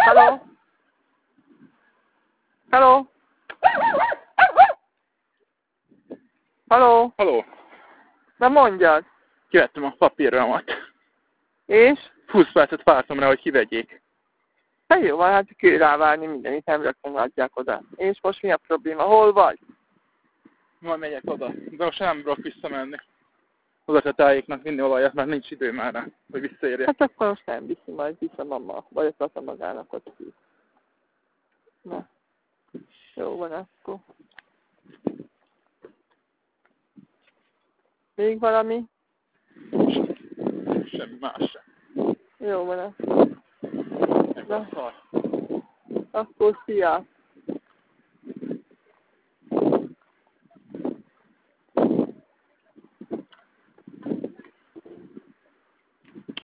Hello? Hello? Hello? Haló, Na mondjad. kivettem a papírramat. És? 20 percet vártam rá, hogy kivegyék. Hát jó van, hát kell rávárni mindenit, nem rögtön adják oda. És most mi a probléma? Hol vagy? Majd megyek oda, de most nem tudok visszamenni. Oda kell tájéknak vinni olajat, mert nincs idő már rá, hogy visszaérjek. Hát akkor most nem viszi, majd vissza mama, vagy azt magának ott ki. Na. Jó van akkor. Még valami? Semmi más sem. Jó van akkor. Na. Akkor szia!